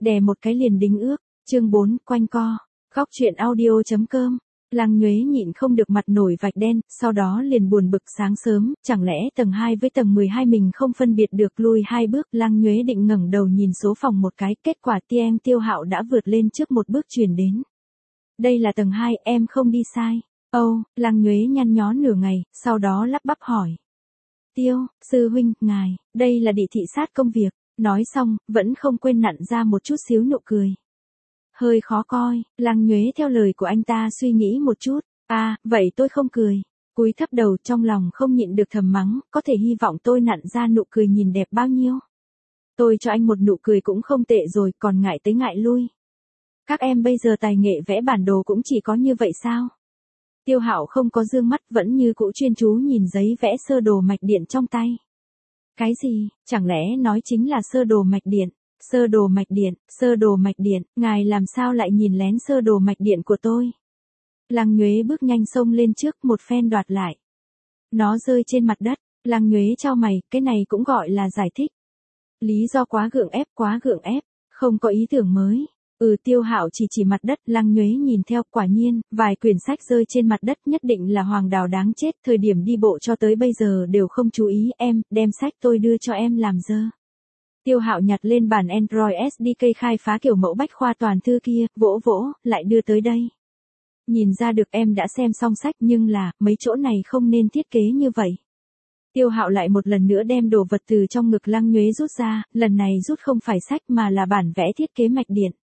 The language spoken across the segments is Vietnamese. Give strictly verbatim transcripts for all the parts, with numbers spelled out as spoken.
đè một cái liền đính ước. Chương bốn, quanh co. Góc truyện audio.com. Lăng Nhuế nhịn không được mặt nổi vạch đen, sau đó liền buồn bực sáng sớm, chẳng lẽ tầng hai với tầng mười hai mình không phân biệt được, lùi hai bước. Lăng Nhuế định ngẩng đầu nhìn số phòng một cái, kết quả Tieng Tiêu Hạo đã vượt lên trước một bước truyền đến. Đây là tầng hai, em không đi sai. Âu, oh, Lăng Nhuế nhăn nhó nửa ngày, sau đó lắp bắp hỏi. Tiêu, sư huynh, ngài, đây là đi thị sát công việc. Nói xong, vẫn không quên nặn ra một chút xíu nụ cười. Hơi khó coi, Lăng Nhuế theo lời của anh ta suy nghĩ một chút. À, vậy tôi không cười. Cúi thấp đầu trong lòng không nhịn được thầm mắng, có thể hy vọng tôi nặn ra nụ cười nhìn đẹp bao nhiêu. Tôi cho anh một nụ cười cũng không tệ rồi, còn ngại tới ngại lui. Các em bây giờ tài nghệ vẽ bản đồ cũng chỉ có như vậy sao? Tiêu Hạo không có dương mắt, vẫn như cũ chuyên chú nhìn giấy vẽ sơ đồ mạch điện trong tay. Cái gì, chẳng lẽ nói chính là sơ đồ mạch điện? Sơ đồ mạch điện, sơ đồ mạch điện, ngài làm sao lại nhìn lén sơ đồ mạch điện của tôi? Lăng Nhuế bước nhanh xông lên trước, một phen đoạt lại. Nó rơi trên mặt đất, Lăng Nhuế chau mày, cái này cũng gọi là giải thích. Lý do quá gượng ép, quá gượng ép, không có ý tưởng mới. Ừ, Tiêu Hạo chỉ chỉ mặt đất. Lăng Nhuế nhìn theo, quả nhiên, vài quyển sách rơi trên mặt đất nhất định là Hoàng Đào đáng chết, thời điểm đi bộ cho tới bây giờ đều không chú ý. Em, đem sách tôi đưa cho em làm dơ. Tiêu Hạo nhặt lên bản Android ét đê ca khai phá kiểu mẫu bách khoa toàn thư kia, vỗ vỗ, lại đưa tới đây. Nhìn ra được em đã xem xong sách, nhưng là, mấy chỗ này không nên thiết kế như vậy. Tiêu Hạo lại một lần nữa đem đồ vật từ trong ngực Lăng Nhuế rút ra, lần này rút không phải sách mà là bản vẽ thiết kế mạch điện.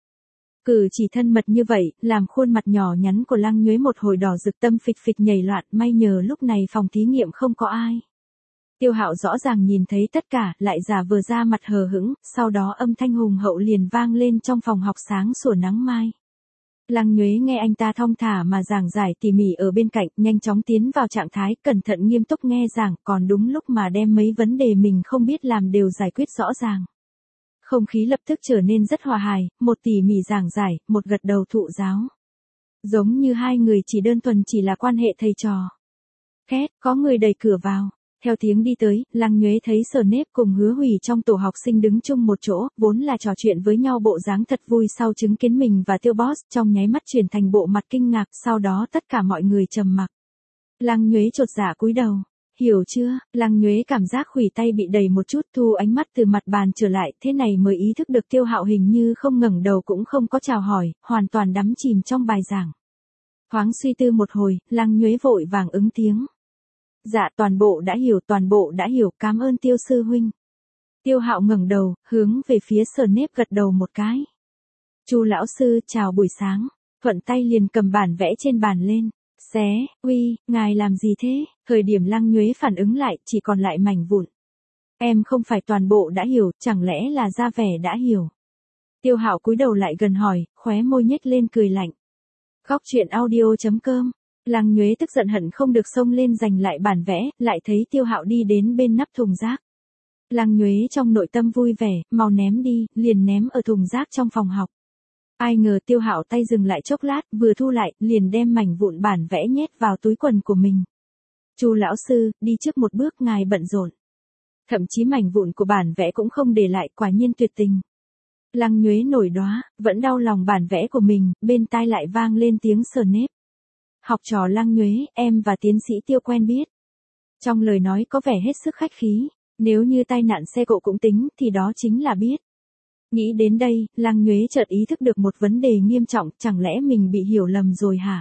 Cử chỉ thân mật như vậy, làm khuôn mặt nhỏ nhắn của Lăng Nhuế một hồi đỏ rực, tâm phịch phịch nhảy loạn, may nhờ lúc này phòng thí nghiệm không có ai. Tiêu Hạo rõ ràng nhìn thấy tất cả, lại giả vờ ra mặt hờ hững, sau đó âm thanh hùng hậu liền vang lên trong phòng học sáng sủa nắng mai. Lăng Nhuế nghe anh ta thong thả mà giảng giải tỉ mỉ ở bên cạnh, nhanh chóng tiến vào trạng thái, cẩn thận nghiêm túc nghe giảng, còn đúng lúc mà đem mấy vấn đề mình không biết làm đều giải quyết rõ ràng. Không khí lập tức trở nên rất hòa hài, một tỉ mỉ giảng giải, một gật đầu thụ giáo. Giống như hai người chỉ đơn thuần chỉ là quan hệ thầy trò. Két, có người đẩy cửa vào. Theo tiếng đi tới, Lăng Nhuế thấy Sở Nếp cùng Hứa Hủy trong tổ học sinh đứng chung một chỗ, vốn là trò chuyện với nhau bộ dáng thật vui, sau chứng kiến mình và Tiêu Boss, trong nháy mắt chuyển thành bộ mặt kinh ngạc, sau đó tất cả mọi người trầm mặc. Lăng Nhuế chột dạ cúi đầu. Hiểu chưa? Lăng Nhuế cảm giác khuỷu tay bị đẩy một chút, thu ánh mắt từ mặt bàn trở lại, thế này mới ý thức được Tiêu Hạo hình như không ngẩng đầu cũng không có chào hỏi, hoàn toàn đắm chìm trong bài giảng. Thoáng suy tư một hồi, Lăng Nhuế vội vàng ứng tiếng. Dạ, toàn bộ đã hiểu, toàn bộ đã hiểu, cảm ơn Tiêu sư huynh. Tiêu Hạo ngẩng đầu, hướng về phía Sở Nếp gật đầu một cái. Chu lão sư, chào buổi sáng. Thuận tay liền cầm bản vẽ trên bàn lên. Xé, uy, ngài làm gì thế? Thời điểm Lăng Nhuế phản ứng lại, chỉ còn lại mảnh vụn. Em không phải toàn bộ đã hiểu, chẳng lẽ là ra vẻ đã hiểu? Tiêu Hạo cúi đầu lại gần hỏi, khóe môi nhếch lên cười lạnh. Góc truyện audio.com. Lăng Nhuế tức giận hận không được xông lên giành lại bản vẽ, lại thấy Tiêu Hạo đi đến bên nắp thùng rác. Lăng Nhuế trong nội tâm vui vẻ, mau ném đi, liền ném ở thùng rác trong phòng học. Ai ngờ Tiêu Hạo tay dừng lại chốc lát, vừa thu lại, liền đem mảnh vụn bản vẽ nhét vào túi quần của mình. Chu lão sư, đi trước một bước, ngài bận rộn. Thậm chí mảnh vụn của bản vẽ cũng không để lại, quả nhiên tuyệt tình. Lăng Nhuế nổi đóa, vẫn đau lòng bản vẽ của mình, bên tai lại vang lên tiếng Sở Nếp. Học trò Lăng Nhuế, em và tiến sĩ Tiêu quen biết. Trong lời nói có vẻ hết sức khách khí, nếu như tai nạn xe cộ cũng tính, thì đó chính là biết. Nghĩ đến đây, Lăng Nhuế chợt ý thức được một vấn đề nghiêm trọng, chẳng lẽ mình bị hiểu lầm rồi hả?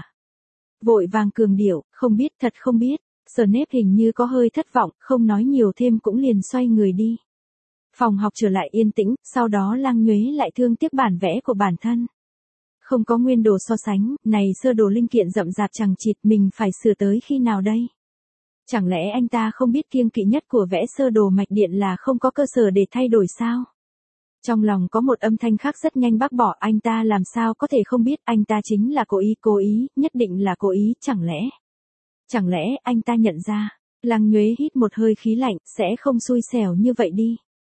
Vội vàng cường điệu, không biết, thật không biết. Sở Nếp hình như có hơi thất vọng, không nói nhiều thêm cũng liền xoay người đi. Phòng học trở lại yên tĩnh, sau đó Lăng Nhuế lại thương tiếc bản vẽ của bản thân. Không có nguyên đồ so sánh, này sơ đồ linh kiện rậm rạp chằng chịt, mình phải sửa tới khi nào đây? Chẳng lẽ anh ta không biết kiêng kỵ nhất của vẽ sơ đồ mạch điện là không có cơ sở để thay đổi sao? Trong lòng có một âm thanh khác rất nhanh bác bỏ, anh ta làm sao có thể không biết, anh ta chính là cố ý, cố ý, nhất định là cố ý, chẳng lẽ? Chẳng lẽ anh ta nhận ra? Lăng Nhuế hít một hơi khí lạnh, sẽ không xui xẻo như vậy đi.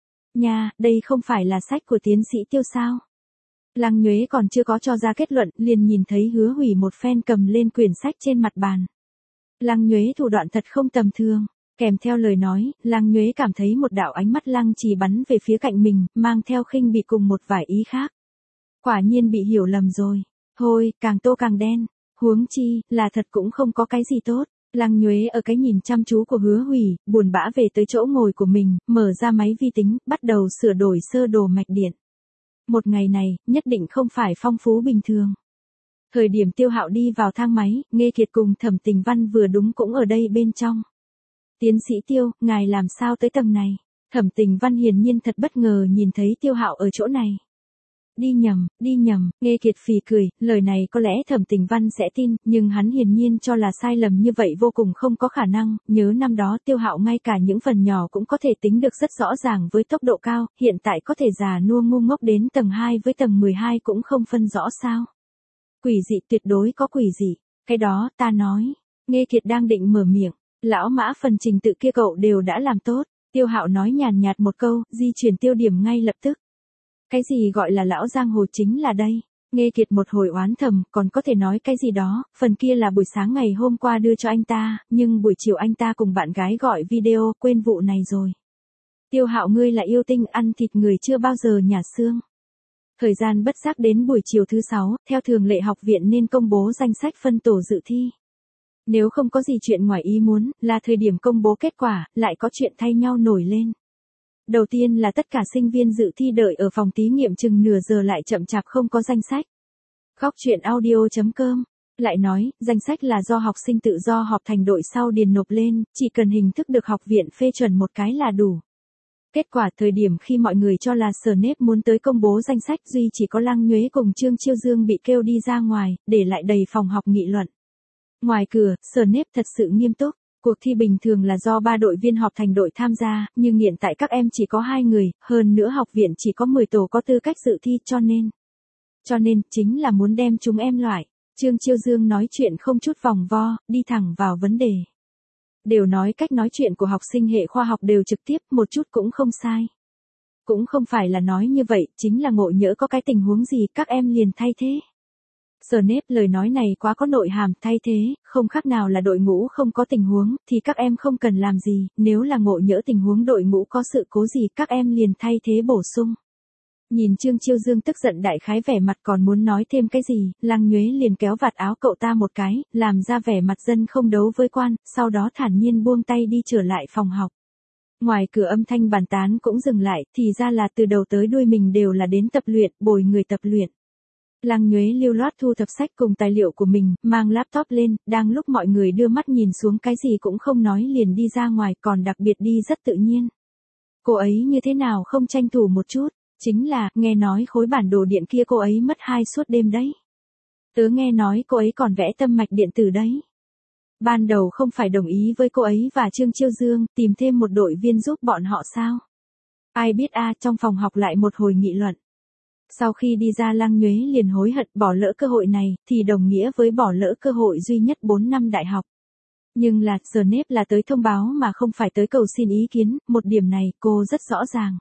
Nha, đây không phải là sách của tiến sĩ Tiêu sao? Lăng Nhuế còn chưa có cho ra kết luận, liền nhìn thấy Hứa Hủy một phen cầm lên quyển sách trên mặt bàn. Lăng Nhuế thủ đoạn thật không tầm thường. Kèm theo lời nói, Lăng Nhuế cảm thấy một đạo ánh mắt lăng trì bắn về phía cạnh mình, mang theo khinh bỉ cùng một vài ý khác. Quả nhiên bị hiểu lầm rồi. Thôi, càng tô càng đen. Huống chi, là thật cũng không có cái gì tốt. Lăng Nhuế ở cái nhìn chăm chú của Hứa Hủy, buồn bã về tới chỗ ngồi của mình, mở ra máy vi tính, bắt đầu sửa đổi sơ đồ mạch điện. Một ngày này, nhất định không phải phong phú bình thường. Thời điểm Tiêu Hạo đi vào thang máy, Nghê Kiệt cùng Thẩm Tình Văn vừa đúng cũng ở đây bên trong. Tiến sĩ Tiêu, ngài làm sao tới tầng này? Thẩm Tình Văn hiển nhiên thật bất ngờ nhìn thấy Tiêu Hạo ở chỗ này. Đi nhầm, đi nhầm, Nghê Kiệt phì cười, lời này có lẽ Thẩm Tình Văn sẽ tin, nhưng hắn hiển nhiên cho là sai lầm như vậy vô cùng không có khả năng, nhớ năm đó Tiêu Hạo ngay cả những phần nhỏ cũng có thể tính được rất rõ ràng với tốc độ cao, hiện tại có thể già nua ngu ngốc đến tầng hai với tầng mười hai cũng không phân rõ sao. Quỷ dị, tuyệt đối có quỷ dị, cái đó ta nói. Nghê Kiệt đang định mở miệng, lão Mã phần trình tự kia cậu đều đã làm tốt. Tiêu Hạo nói nhàn nhạt một câu, di chuyển tiêu điểm ngay lập tức. Cái gì gọi là lão giang hồ chính là đây. Nghê Kiệt một hồi oán thầm, còn có thể nói cái gì đó, phần kia là buổi sáng ngày hôm qua đưa cho anh ta, nhưng buổi chiều anh ta cùng bạn gái gọi video, quên vụ này rồi. Tiêu Hạo ngươi là yêu tinh ăn thịt người chưa bao giờ nhả xương. Thời gian bất giác đến buổi chiều thứ sáu, theo thường lệ học viện nên công bố danh sách phân tổ dự thi. Nếu không có gì chuyện ngoài ý muốn, là thời điểm công bố kết quả, lại có chuyện thay nhau nổi lên. Đầu tiên là tất cả sinh viên dự thi đợi ở phòng thí nghiệm chừng nửa giờ lại chậm chạp không có danh sách. Góc truyện audio chấm com lại nói, danh sách là do học sinh tự do họp thành đội sau điền nộp lên, chỉ cần hình thức được học viện phê chuẩn một cái là đủ. Kết quả thời điểm khi mọi người cho là Sở Nếp muốn tới công bố danh sách duy chỉ có Lăng Nhuế cùng Trương Chiêu Dương bị kêu đi ra ngoài, để lại đầy phòng học nghị luận. Ngoài cửa, Sở Nếp thật sự nghiêm túc. Cuộc thi bình thường là do ba đội viên họp thành đội tham gia, nhưng hiện tại các em chỉ có hai người, hơn nữa học viện chỉ có mười tổ có tư cách dự thi cho nên. Cho nên, chính là muốn đem chúng em loại. Trương Chiêu Dương nói chuyện không chút vòng vo, đi thẳng vào vấn đề. Đều nói cách nói chuyện của học sinh hệ khoa học đều trực tiếp, một chút cũng không sai. Cũng không phải là nói như vậy, chính là ngộ nhỡ có cái tình huống gì các em liền thay thế. Sở Nếp lời nói này quá có nội hàm, thay thế, không khác nào là đội ngũ không có tình huống, thì các em không cần làm gì, nếu là ngộ nhỡ tình huống đội ngũ có sự cố gì các em liền thay thế bổ sung. Nhìn Trương Chiêu Dương tức giận đại khái vẻ mặt còn muốn nói thêm cái gì, Lăng Nhuế liền kéo vạt áo cậu ta một cái, làm ra vẻ mặt dân không đấu với quan, sau đó thản nhiên buông tay đi trở lại phòng học. Ngoài cửa âm thanh bàn tán cũng dừng lại, thì ra là từ đầu tới đuôi mình đều là đến tập luyện, bồi người tập luyện. Lăng Nhuế lưu loát thu thập sách cùng tài liệu của mình, mang laptop lên, đang lúc mọi người đưa mắt nhìn xuống cái gì cũng không nói liền đi ra ngoài, còn đặc biệt đi rất tự nhiên. Cô ấy như thế nào không tranh thủ một chút, chính là, nghe nói khối bản đồ điện kia cô ấy mất hai suốt đêm đấy. Tớ nghe nói cô ấy còn vẽ tâm mạch điện tử đấy. Ban đầu không phải đồng ý với cô ấy và Trương Chiêu Dương, tìm thêm một đội viên giúp bọn họ sao? Ai biết a, trong phòng học lại một hồi nghị luận. Sau khi đi ra Lăng Nhuế liền hối hận bỏ lỡ cơ hội này, thì đồng nghĩa với bỏ lỡ cơ hội duy nhất bốn năm đại học. Nhưng là, Sở Nếp là tới thông báo mà không phải tới cầu xin ý kiến, một điểm này cô rất rõ ràng.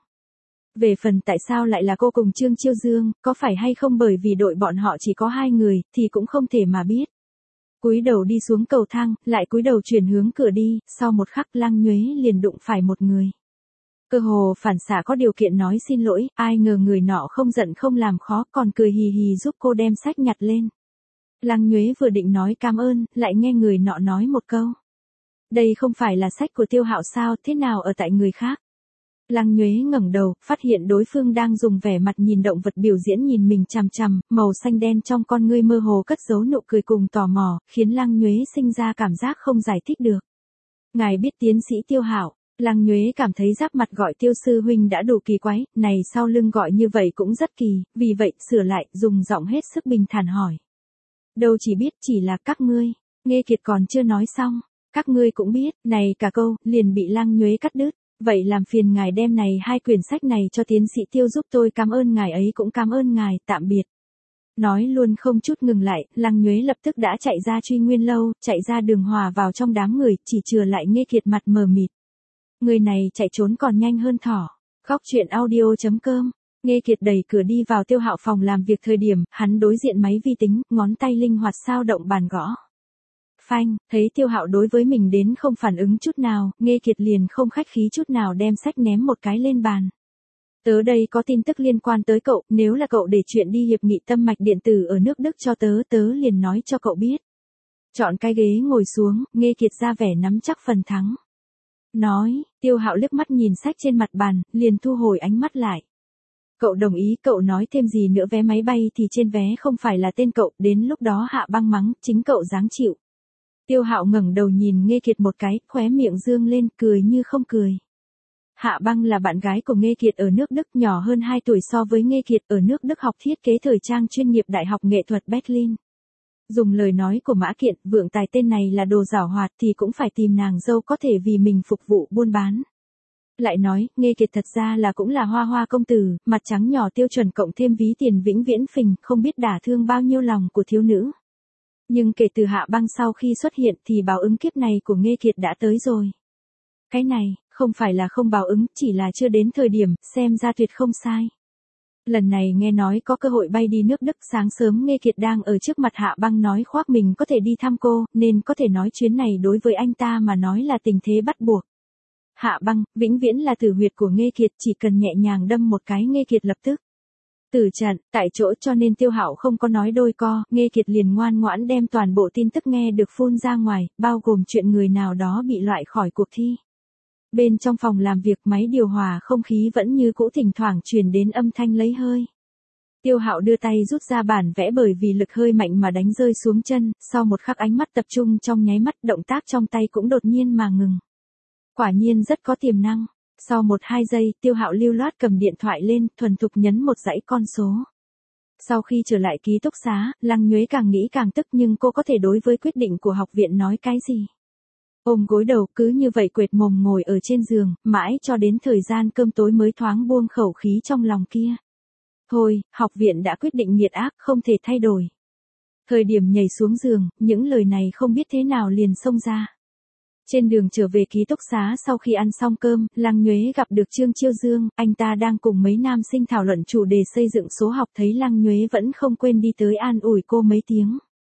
Về phần tại sao lại là cô cùng Trương Chiêu Dương, có phải hay không bởi vì đội bọn họ chỉ có hai người, thì cũng không thể mà biết. Cúi đầu đi xuống cầu thang, lại cúi đầu chuyển hướng cửa đi, sau một khắc Lăng Nhuế liền đụng phải một người. Cơ hồ phản xạ có điều kiện nói xin lỗi, ai ngờ người nọ không giận không làm khó, còn cười hì hì giúp cô đem sách nhặt lên. Lăng Nhuế vừa định nói cảm ơn, lại nghe người nọ nói một câu. Đây không phải là sách của Tiêu Hạo sao, thế nào ở tại người khác? Lăng Nhuế ngẩng đầu, phát hiện đối phương đang dùng vẻ mặt nhìn động vật biểu diễn nhìn mình chằm chằm, màu xanh đen trong con ngươi mơ hồ cất giấu nụ cười cùng tò mò, khiến Lăng Nhuế sinh ra cảm giác không giải thích được. Ngài biết tiến sĩ Tiêu Hạo? Lăng Nhuế cảm thấy giáp mặt gọi Tiêu sư huynh đã đủ kỳ quái, này sau lưng gọi như vậy cũng rất kỳ, vì vậy sửa lại, dùng giọng hết sức bình thản hỏi. Đâu chỉ biết chỉ là các ngươi, Nghê Kiệt còn chưa nói xong, các ngươi cũng biết, này cả câu, liền bị Lăng Nhuế cắt đứt. Vậy làm phiền ngài đem này hai quyển sách này cho tiến sĩ Tiêu giúp tôi, cảm ơn ngài ấy cũng cảm ơn ngài, tạm biệt. Nói luôn không chút ngừng lại, Lăng Nhuế lập tức đã chạy ra Truy Nguyên lâu, chạy ra đường hòa vào trong đám người, chỉ chừa lại Nghê Kiệt mặt mờ mịt. Người này chạy trốn còn nhanh hơn thỏ. Góc truyện audio chấm com. Nghê Kiệt đẩy cửa đi vào Tiêu Hạo phòng làm việc thời điểm, hắn đối diện máy vi tính, ngón tay linh hoạt sao động bàn gõ. Phanh, thấy Tiêu Hạo đối với mình đến không phản ứng chút nào, Nghê Kiệt liền không khách khí chút nào đem sách ném một cái lên bàn. Tớ đây có tin tức liên quan tới cậu, nếu là cậu để chuyện đi hiệp nghị tâm mạch điện tử ở nước Đức cho tớ, tớ liền nói cho cậu biết. Chọn cái ghế ngồi xuống, Nghê Kiệt ra vẻ nắm chắc phần thắng. Nói, Tiêu Hạo liếc mắt nhìn sách trên mặt bàn, liền thu hồi ánh mắt lại. Cậu đồng ý, cậu nói thêm gì nữa, vé máy bay thì trên vé không phải là tên cậu, đến lúc đó Hạ Băng mắng, chính cậu dáng chịu. Tiêu Hạo ngẩng đầu nhìn Nghê Kiệt một cái, khóe miệng dương lên, cười như không cười. Hạ Băng là bạn gái của Nghê Kiệt ở nước Đức, nhỏ hơn hai tuổi so với Nghê Kiệt, ở nước Đức học thiết kế thời trang chuyên nghiệp Đại học Nghệ thuật Berlin. Dùng lời nói của Mã Kiện, vượng tài tên này là đồ giảo hoạt thì cũng phải tìm nàng dâu có thể vì mình phục vụ buôn bán. Lại nói, Nghê Kiệt thật ra là cũng là hoa hoa công tử, mặt trắng nhỏ tiêu chuẩn cộng thêm ví tiền vĩnh viễn phình, không biết đả thương bao nhiêu lòng của thiếu nữ. Nhưng kể từ Hạ Băng sau khi xuất hiện thì báo ứng kiếp này của Nghê Kiệt đã tới rồi. Cái này, không phải là không báo ứng, chỉ là chưa đến thời điểm, xem ra tuyệt không sai. Lần này nghe nói có cơ hội bay đi nước Đức, sáng sớm Nghê Kiệt đang ở trước mặt Hạ Băng nói khoác mình có thể đi thăm cô, nên có thể nói chuyến này đối với anh ta mà nói là tình thế bắt buộc. Hạ Băng, vĩnh viễn là tử huyệt của Nghê Kiệt, chỉ cần nhẹ nhàng đâm một cái Nghê Kiệt lập tức tử trận, tại chỗ, cho nên Tiêu Hạo không có nói đôi co, Nghê Kiệt liền ngoan ngoãn đem toàn bộ tin tức nghe được phun ra ngoài, bao gồm chuyện người nào đó bị loại khỏi cuộc thi. Bên trong phòng làm việc máy điều hòa không khí vẫn như cũ, thỉnh thoảng truyền đến âm thanh lấy hơi. Tiêu Hạo đưa tay rút ra bản vẽ bởi vì lực hơi mạnh mà đánh rơi xuống chân, sau một khắc ánh mắt tập trung trong nháy mắt, động tác trong tay cũng đột nhiên mà ngừng. Quả nhiên rất có tiềm năng. Sau một hai giây, Tiêu Hạo lưu loát cầm điện thoại lên, thuần thục nhấn một dãy con số. Sau khi trở lại ký túc xá, Lăng Nhuế càng nghĩ càng tức, nhưng cô có thể đối với quyết định của học viện nói cái gì? Ôm gối đầu, cứ như vậy quệt mồm ngồi ở trên giường, mãi cho đến thời gian cơm tối mới thoáng buông khẩu khí trong lòng kia. Thôi, học viện đã quyết định nghiệt ác, không thể thay đổi. Thời điểm nhảy xuống giường, những lời này không biết thế nào liền xông ra. Trên đường trở về ký túc xá sau khi ăn xong cơm, Lăng Nhuế gặp được Trương Chiêu Dương, anh ta đang cùng mấy nam sinh thảo luận chủ đề xây dựng số học, thấy Lăng Nhuế vẫn không quên đi tới an ủi cô mấy tiếng.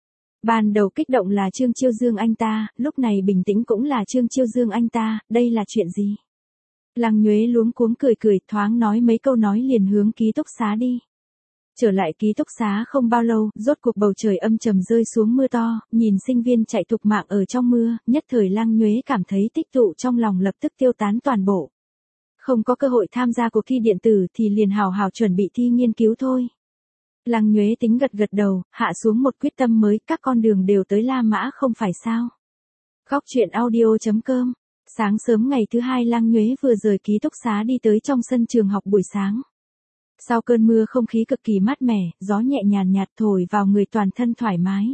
Ban đầu kích động là Trương Chiêu Dương anh ta, lúc này bình tĩnh cũng là Trương Chiêu Dương anh ta, đây là chuyện gì? Lăng Nhuế luống cuống cười cười, thoáng nói mấy câu nói liền hướng ký túc xá đi. Trở lại ký túc xá không bao lâu, rốt cuộc bầu trời âm trầm rơi xuống mưa to, nhìn sinh viên chạy thục mạng ở trong mưa, nhất thời Lăng Nhuế cảm thấy tích tụ trong lòng lập tức tiêu tán toàn bộ. Không có cơ hội tham gia cuộc thi điện tử thì liền hào hào chuẩn bị thi nghiên cứu thôi. Lăng Nhuế tính gật gật đầu, hạ xuống một quyết tâm mới, các con đường đều tới La Mã không phải sao. Góc truyện audio chấm com. Sáng sớm ngày thứ hai Lăng Nhuế vừa rời ký túc xá đi tới trong sân trường học buổi sáng. Sau cơn mưa không khí cực kỳ mát mẻ, gió nhẹ nhàn nhạt thổi vào người, toàn thân thoải mái.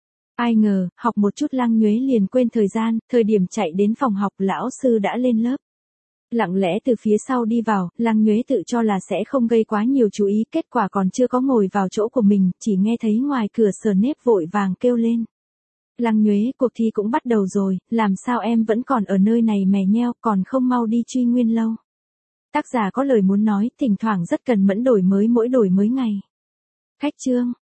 Ai ngờ, học một chút Lăng Nhuế liền quên thời gian, thời điểm chạy đến phòng học lão sư đã lên lớp. Lặng lẽ từ phía sau đi vào, Lăng Nhuế tự cho là sẽ không gây quá nhiều chú ý, kết quả còn chưa có ngồi vào chỗ của mình, chỉ nghe thấy ngoài cửa Sở Nếp vội vàng kêu lên. Lăng Nhuế, cuộc thi cũng bắt đầu rồi, làm sao em vẫn còn ở nơi này mè nheo, còn không mau đi truy nguyên lâu. Tác giả có lời muốn nói, thỉnh thoảng rất cần mẫn đổi mới mỗi đổi mới ngày. Khách chương.